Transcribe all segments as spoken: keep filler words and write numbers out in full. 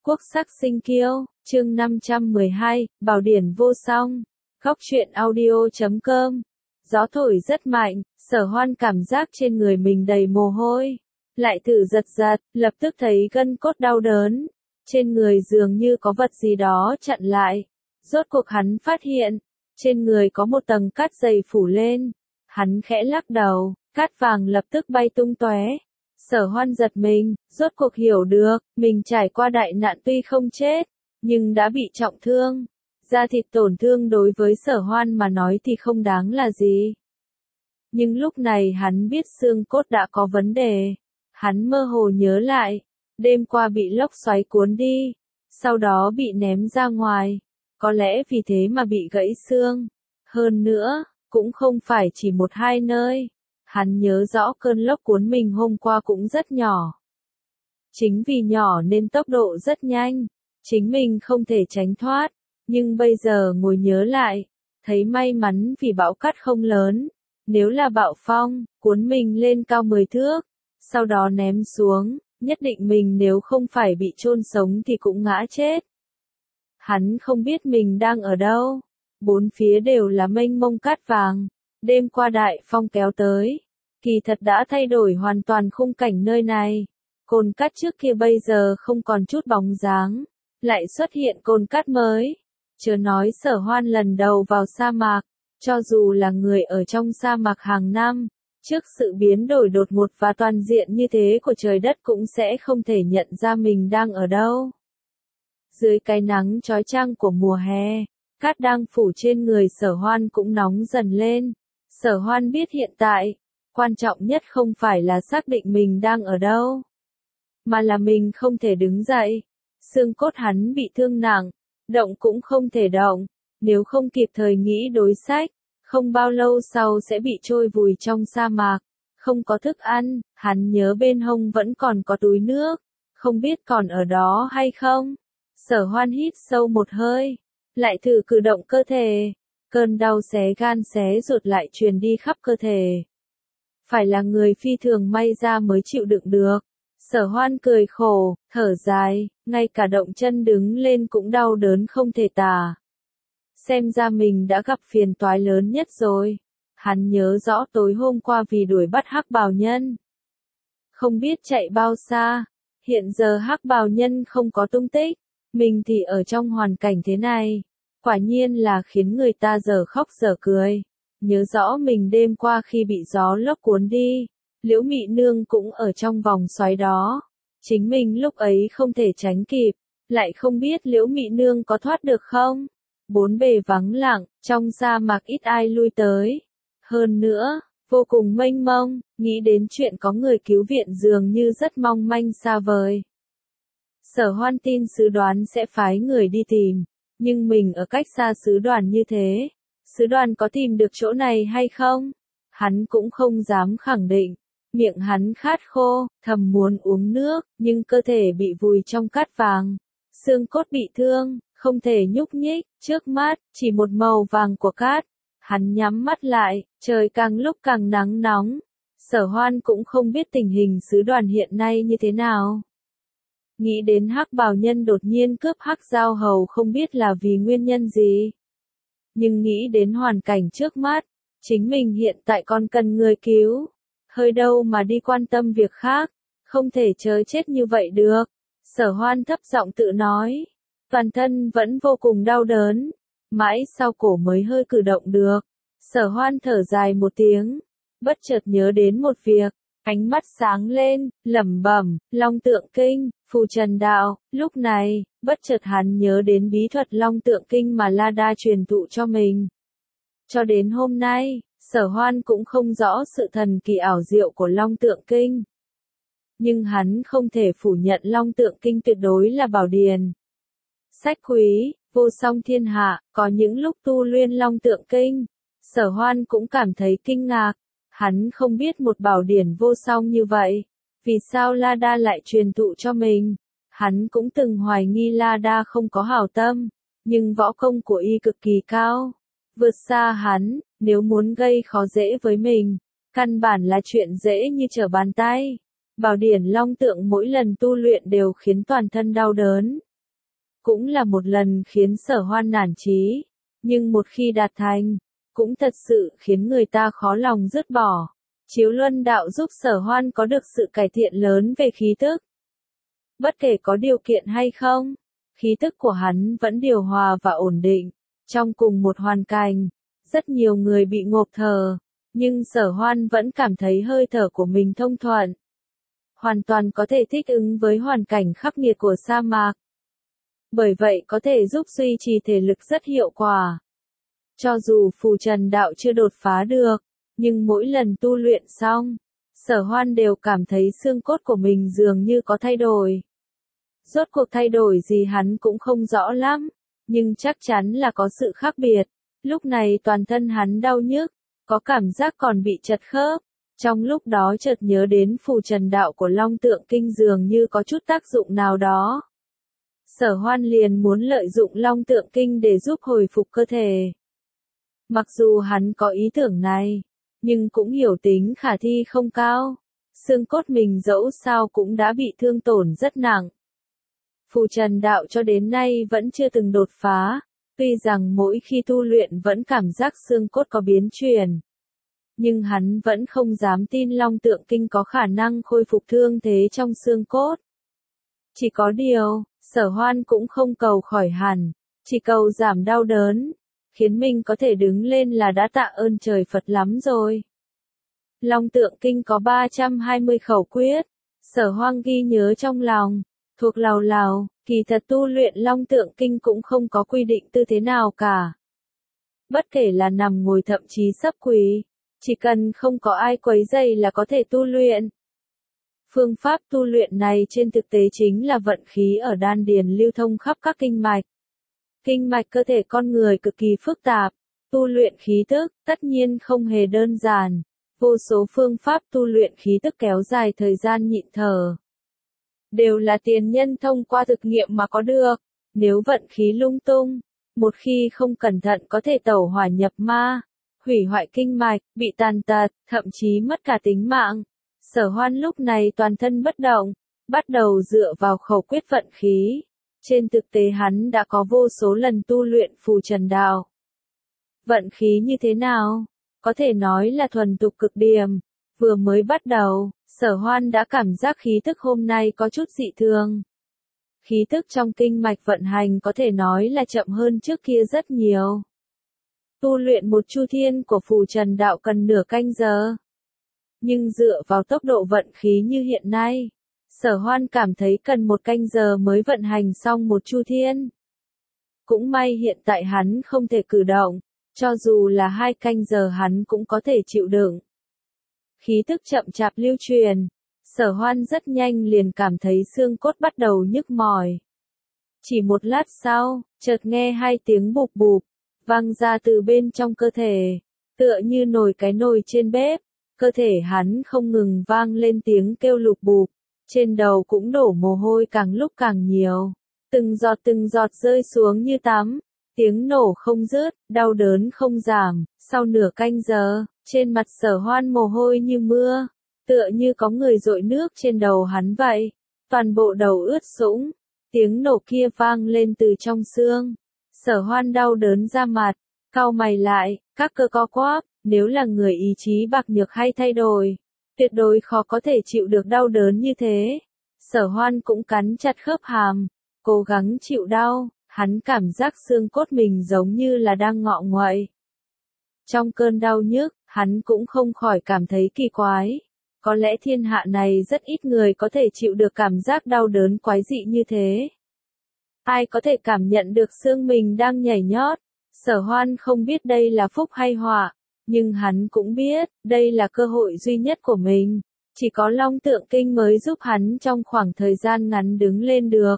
Quốc sắc sinh kiêu, chương năm trăm mười hai, Bảo điển vô song. Góc truyện audio chấm com. Gió thổi rất mạnh, Sở Hoan cảm giác trên người mình đầy mồ hôi. Lại thử giật giật, lập tức thấy gân cốt đau đớn. Trên người dường như có vật gì đó chặn lại. Rốt cuộc hắn phát hiện, trên người có một tầng cát dày phủ lên. Hắn khẽ lắc đầu, cát vàng lập tức bay tung tóe. Sở Hoan giật mình, rốt cuộc hiểu được, mình trải qua đại nạn tuy không chết, nhưng đã bị trọng thương. Da thịt tổn thương đối với Sở Hoan mà nói thì không đáng là gì. Nhưng lúc này hắn biết xương cốt đã có vấn đề. Hắn mơ hồ nhớ lại, đêm qua bị lốc xoáy cuốn đi, sau đó bị ném ra ngoài. Có lẽ vì thế mà bị gãy xương. Hơn nữa, cũng không phải chỉ một hai nơi. Hắn nhớ rõ cơn lốc cuốn mình hôm qua cũng rất nhỏ. Chính vì nhỏ nên tốc độ rất nhanh. Chính mình không thể tránh thoát. Nhưng bây giờ ngồi nhớ lại, thấy may mắn vì bão cát không lớn. Nếu là bão phong, cuốn mình lên cao mười thước, sau đó ném xuống, nhất định mình nếu không phải bị chôn sống thì cũng ngã chết. Hắn không biết mình đang ở đâu. Bốn phía đều là mênh mông cát vàng. Đêm qua đại phong kéo tới. Kỳ thật đã thay đổi hoàn toàn khung cảnh nơi này. Cồn cát trước kia bây giờ không còn chút bóng dáng. Lại xuất hiện cồn cát mới. Chớ nói Sở Hoan lần đầu vào sa mạc. Cho dù là người ở trong sa mạc hàng năm. Trước sự biến đổi đột ngột và toàn diện như thế của trời đất cũng sẽ không thể nhận ra mình đang ở đâu. Dưới cái nắng chói chang của mùa hè, cát đang phủ trên người Sở Hoan cũng nóng dần lên. Sở Hoan biết hiện tại, quan trọng nhất không phải là xác định mình đang ở đâu, mà là mình không thể đứng dậy. Xương cốt hắn bị thương nặng, động cũng không thể động, nếu không kịp thời nghĩ đối sách, không bao lâu sau sẽ bị trôi vùi trong sa mạc. Không có thức ăn, hắn nhớ bên hông vẫn còn có túi nước, không biết còn ở đó hay không. Sở Hoan hít sâu một hơi, lại thử cử động cơ thể. Cơn đau xé gan xé ruột lại truyền đi khắp cơ thể. Phải là người phi thường may ra mới chịu đựng được. Sở Hoan cười khổ, thở dài, ngay cả động chân đứng lên cũng đau đớn không thể tả. Xem ra mình đã gặp phiền toái lớn nhất rồi. Hắn nhớ rõ tối hôm qua vì đuổi bắt hắc bào nhân. Không biết chạy bao xa, hiện giờ hắc bào nhân không có tung tích. Mình thì ở trong hoàn cảnh thế này. Quả nhiên là khiến người ta giờ khóc giờ cười. Nhớ rõ mình đêm qua khi bị gió lốc cuốn đi, Liễu Mị Nương cũng ở trong vòng xoáy đó. Chính mình lúc ấy không thể tránh kịp, lại không biết Liễu Mị Nương có thoát được không. Bốn bề vắng lặng, trong sa mạc ít ai lui tới. Hơn nữa, vô cùng mênh mông, nghĩ đến chuyện có người cứu viện dường như rất mong manh xa vời. Sở Hoan tin sứ đoàn sẽ phái người đi tìm. Nhưng mình ở cách xa sứ đoàn như thế, sứ đoàn có tìm được chỗ này hay không? Hắn cũng không dám khẳng định. Miệng hắn khát khô, thầm muốn uống nước, nhưng cơ thể bị vùi trong cát vàng. Xương cốt bị thương, không thể nhúc nhích, trước mắt, chỉ một màu vàng của cát. Hắn nhắm mắt lại, trời càng lúc càng nắng nóng. Sở Hoan cũng không biết tình hình sứ đoàn hiện nay như thế nào. Nghĩ đến hắc bào nhân đột nhiên cướp hắc giao hầu không biết là vì nguyên nhân gì. Nhưng nghĩ đến hoàn cảnh trước mắt, chính mình hiện tại còn cần người cứu. Hơi đâu mà đi quan tâm việc khác, không thể chớ chết như vậy được. Sở Hoan thấp giọng tự nói, toàn thân vẫn vô cùng đau đớn, mãi sau cổ mới hơi cử động được. Sở Hoan thở dài một tiếng, bất chợt nhớ đến một việc. Ánh mắt sáng lên, lẩm bẩm, Long Tượng Kinh, phù trần đạo. Lúc này, bất chợt hắn nhớ đến bí thuật Long Tượng Kinh mà La Đa truyền thụ cho mình. Cho đến hôm nay, Sở Hoan cũng không rõ sự thần kỳ ảo diệu của Long Tượng Kinh. Nhưng hắn không thể phủ nhận Long Tượng Kinh tuyệt đối là bảo điển. Sách quý, vô song thiên hạ, có những lúc tu luyện Long Tượng Kinh, Sở Hoan cũng cảm thấy kinh ngạc. Hắn không biết một bảo điển vô song như vậy. Vì sao La Đa lại truyền thụ cho mình? Hắn cũng từng hoài nghi La Đa không có hảo tâm. Nhưng võ công của y cực kỳ cao. Vượt xa hắn, nếu muốn gây khó dễ với mình. Căn bản là chuyện dễ như trở bàn tay. Bảo điển Long Tượng mỗi lần tu luyện đều khiến toàn thân đau đớn. cũng là một lần khiến Sở Hoan nản chí, nhưng một khi đạt thành, cũng thật sự khiến người ta khó lòng dứt bỏ. Chiếu luân đạo giúp Sở Hoan có được sự cải thiện lớn về khí tức. Bất kể có điều kiện hay không, khí tức của hắn vẫn điều hòa và ổn định. Trong cùng một hoàn cảnh, rất nhiều người bị ngộp thở, nhưng Sở Hoan vẫn cảm thấy hơi thở của mình thông thuận. Hoàn toàn có thể thích ứng với hoàn cảnh khắc nghiệt của sa mạc. Bởi vậy có thể giúp duy trì thể lực rất hiệu quả. Cho dù phù trần đạo chưa đột phá được, nhưng mỗi lần tu luyện xong, Sở Hoan đều cảm thấy xương cốt của mình dường như có thay đổi. Rốt cuộc thay đổi gì hắn cũng không rõ lắm, nhưng chắc chắn là có sự khác biệt. Lúc này toàn thân hắn đau nhức, có cảm giác còn bị chật khớp. Trong lúc đó chợt nhớ đến phù trần đạo của Long Tượng Kinh dường như có chút tác dụng nào đó. Sở Hoan liền muốn lợi dụng Long Tượng Kinh để giúp hồi phục cơ thể. Mặc dù hắn có ý tưởng này, nhưng cũng hiểu tính khả thi không cao. Xương cốt mình dẫu sao cũng đã bị thương tổn rất nặng. Phù trần đạo cho đến nay vẫn chưa từng đột phá, tuy rằng mỗi khi tu luyện vẫn cảm giác xương cốt có biến chuyển. Nhưng hắn vẫn không dám tin Long Tượng Kinh có khả năng khôi phục thương thế trong xương cốt. Chỉ có điều, Sở Hoan cũng không cầu khỏi hẳn, chỉ cầu giảm đau đớn, khiến mình có thể đứng lên là đã tạ ơn trời Phật lắm rồi. Long Tượng Kinh có ba trăm hai mươi khẩu quyết, Sở Hoan ghi nhớ trong lòng, thuộc lào lào, kỳ thật tu luyện Long Tượng Kinh cũng không có quy định tư thế nào cả. Bất kể là nằm ngồi thậm chí sấp quỳ, chỉ cần không có ai quấy rầy là có thể tu luyện. Phương pháp tu luyện này trên thực tế chính là vận khí ở đan điền lưu thông khắp các kinh mạch. Kinh mạch cơ thể con người cực kỳ phức tạp, tu luyện khí tức tất nhiên không hề đơn giản. Vô số phương pháp tu luyện khí tức kéo dài thời gian nhịn thở. Đều là tiền nhân thông qua thực nghiệm mà có được. Nếu vận khí lung tung, một khi không cẩn thận có thể tẩu hỏa nhập ma, hủy hoại kinh mạch, bị tàn tật, thậm chí mất cả tính mạng. Sở Hoan lúc này toàn thân bất động, bắt đầu dựa vào khẩu quyết vận khí. Trên thực tế hắn đã có vô số lần tu luyện phù trần đạo. Vận khí như thế nào? Có thể nói là thuần tục cực điểm. Vừa mới bắt đầu, Sở Hoan đã cảm giác khí tức hôm nay có chút dị thường. Khí tức trong kinh mạch vận hành có thể nói là chậm hơn trước kia rất nhiều. Tu luyện một chu thiên của phù trần đạo cần nửa canh giờ. Nhưng dựa vào tốc độ vận khí như hiện nay, Sở Hoan cảm thấy cần một canh giờ mới vận hành xong một chu thiên. Cũng may hiện tại hắn không thể cử động, cho dù là hai canh giờ hắn cũng có thể chịu đựng. Khí tức chậm chạp lưu truyền, Sở Hoan rất nhanh liền cảm thấy xương cốt bắt đầu nhức mỏi. Chỉ một lát sau, chợt nghe hai tiếng bụp bụp, vang ra từ bên trong cơ thể, tựa như nồi cái nồi trên bếp. Cơ thể hắn không ngừng vang lên tiếng kêu lục bụp, trên đầu cũng đổ mồ hôi càng lúc càng nhiều, từng giọt từng giọt rơi xuống như tắm, tiếng nổ không dứt, đau đớn không giảm. Sau nửa canh giờ, trên mặt Sở Hoan mồ hôi như mưa, tựa như có người dội nước trên đầu hắn vậy, toàn bộ đầu ướt sũng, tiếng nổ kia vang lên từ trong xương. Sở Hoan đau đớn ra mặt, cau mày lại, các cơ co quắp. Nếu là người ý chí bạc nhược hay thay đổi, tuyệt đối khó có thể chịu được đau đớn như thế. Sở Hoan cũng cắn chặt khớp hàm, cố gắng chịu đau, hắn cảm giác xương cốt mình giống như là đang ngọ nguậy. Trong cơn đau nhức, hắn cũng không khỏi cảm thấy kỳ quái. Có lẽ thiên hạ này rất ít người có thể chịu được cảm giác đau đớn quái dị như thế. Ai có thể cảm nhận được xương mình đang nhảy nhót? Sở Hoan không biết đây là phúc hay họa. Nhưng hắn cũng biết, đây là cơ hội duy nhất của mình. Chỉ có Long Tượng Kinh mới giúp hắn trong khoảng thời gian ngắn đứng lên được.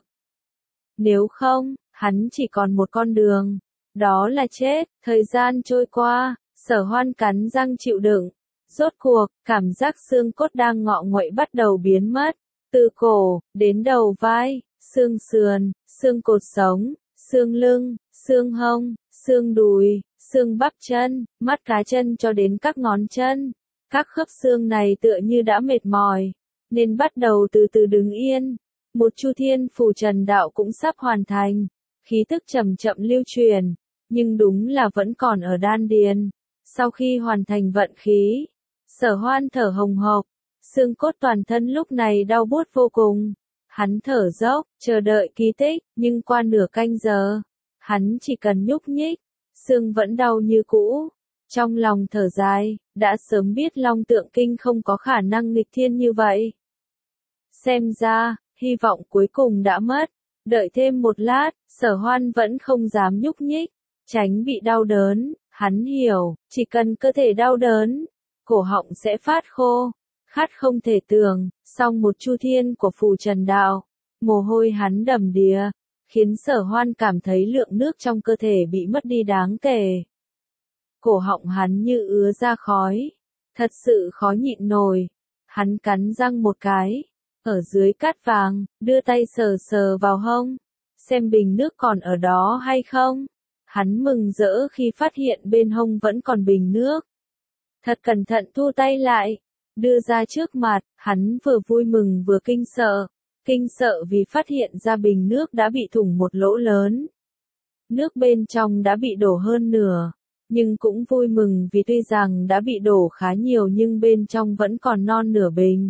Nếu không, hắn chỉ còn một con đường. Đó là chết. Thời gian trôi qua, Sở Hoan cắn răng chịu đựng. Rốt cuộc, cảm giác xương cốt đang ngọ nguậy bắt đầu biến mất. Từ cổ, đến đầu vai, xương sườn, xương cột sống, xương lưng, xương hông, xương đùi, xương bắp chân, mắt cá chân cho đến các ngón chân. Các khớp xương này tựa như đã mệt mỏi, nên bắt đầu từ từ đứng yên. Một chu thiên phù trần đạo cũng sắp hoàn thành. khí tức chậm chậm lưu truyền, nhưng đúng là vẫn còn ở đan điền. Sau khi hoàn thành vận khí, Sở Hoan thở hồng hộc, xương cốt toàn thân lúc này đau buốt vô cùng. Hắn thở dốc, chờ đợi kỳ tích, nhưng qua nửa canh giờ, hắn chỉ cần nhúc nhích, xương vẫn đau như cũ. Trong lòng thở dài, đã sớm biết Long Tượng Kinh không có khả năng nghịch thiên như vậy. Xem ra, hy vọng cuối cùng đã mất. Đợi thêm một lát, Sở Hoan vẫn không dám nhúc nhích, tránh bị đau đớn. Hắn hiểu, chỉ cần cơ thể đau đớn, cổ họng sẽ phát khô, khát không thể tưởng. Song một chu thiên của phù trần đạo, mồ hôi hắn đầm đìa, khiến Sở Hoan cảm thấy lượng nước trong cơ thể bị mất đi đáng kể. Cổ họng hắn như ứa ra khói, thật sự khó nhịn nổi. Hắn cắn răng một cái, ở dưới cát vàng, đưa tay sờ sờ vào hông, xem bình nước còn ở đó hay không. Hắn mừng rỡ khi phát hiện bên hông vẫn còn bình nước. Thật cẩn thận thu tay lại, đưa ra trước mặt. Hắn vừa vui mừng vừa kinh sợ. Kinh sợ vì phát hiện ra bình nước đã bị thủng một lỗ lớn. Nước bên trong đã bị đổ hơn nửa. Nhưng cũng vui mừng vì tuy rằng đã bị đổ khá nhiều nhưng bên trong vẫn còn non nửa bình.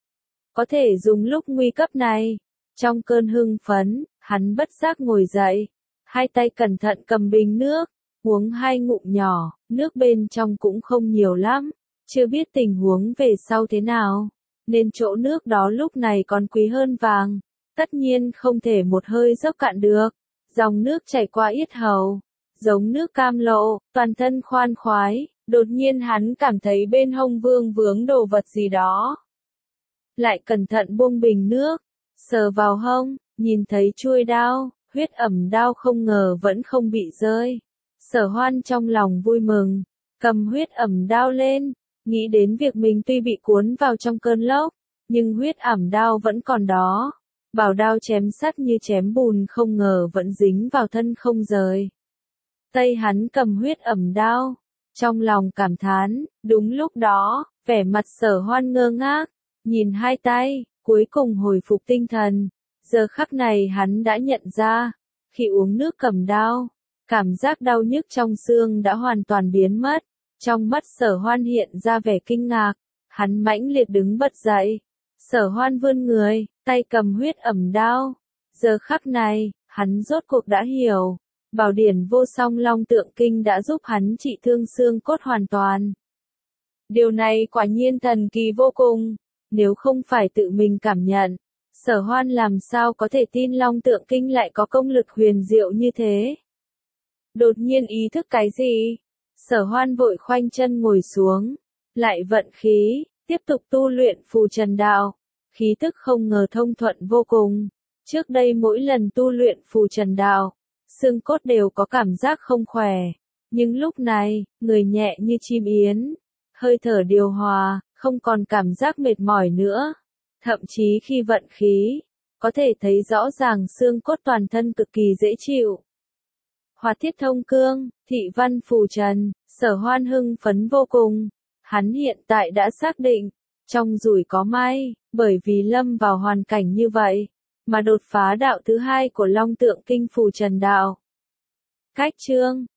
Có thể dùng lúc nguy cấp này. Trong cơn hưng phấn, hắn bất giác ngồi dậy. Hai tay cẩn thận cầm bình nước, uống hai ngụm nhỏ, nước bên trong cũng không nhiều lắm. Chưa biết tình huống về sau thế nào, nên chỗ nước đó lúc này còn quý hơn vàng. Tất nhiên không thể một hơi dốc cạn được. Dòng nước chảy qua yết hầu, giống nước cam lộ, toàn thân khoan khoái. Đột nhiên hắn cảm thấy bên hông vương vướng đồ vật gì đó. Lại cẩn thận buông bình nước, sờ vào hông, nhìn thấy chuôi đao, huyết ẩm đao không ngờ vẫn không bị rơi. Sở Hoan trong lòng vui mừng, cầm huyết ẩm đao lên, nghĩ đến việc mình tuy bị cuốn vào trong cơn lốc, nhưng huyết ẩm đao vẫn còn đó. Bảo đao chém sắt như chém bùn không ngờ vẫn dính vào thân không rời. Tay hắn cầm huyết ẩm đao, trong lòng cảm thán. Đúng lúc đó, vẻ mặt Sở Hoan ngơ ngác, nhìn hai tay, cuối cùng hồi phục tinh thần. Giờ khắc này hắn đã nhận ra, khi uống nước cầm đao, cảm giác đau nhức trong xương đã hoàn toàn biến mất. Trong mắt Sở Hoan hiện ra vẻ kinh ngạc, hắn mãnh liệt đứng bật dậy. Sở Hoan vươn người, tay cầm huyết ẩm đao. Giờ khắc này, hắn rốt cuộc đã hiểu, Bảo điển vô song Long Tượng Kinh đã giúp hắn trị thương xương cốt hoàn toàn. Điều này quả nhiên thần kỳ vô cùng, nếu không phải tự mình cảm nhận, Sở Hoan làm sao có thể tin Long Tượng Kinh lại có công lực huyền diệu như thế. Đột nhiên ý thức cái gì? Sở Hoan vội khoanh chân ngồi xuống, lại vận khí, tiếp tục tu luyện phù trần đạo. Khí tức không ngờ thông thuận vô cùng. Trước đây mỗi lần tu luyện phù trần đạo, xương cốt đều có cảm giác không khỏe. Nhưng lúc này, người nhẹ như chim yến, hơi thở điều hòa, không còn cảm giác mệt mỏi nữa. Thậm chí khi vận khí, có thể thấy rõ ràng xương cốt toàn thân cực kỳ dễ chịu. Hỏa thiết thông cương, thị văn phù trần, Sở Hoan hưng phấn vô cùng. Hắn hiện tại đã xác định, trong rủi có may, bởi vì lâm vào hoàn cảnh như vậy, mà đột phá đạo thứ hai của Long Tượng Kinh phù trần đạo. Cách chương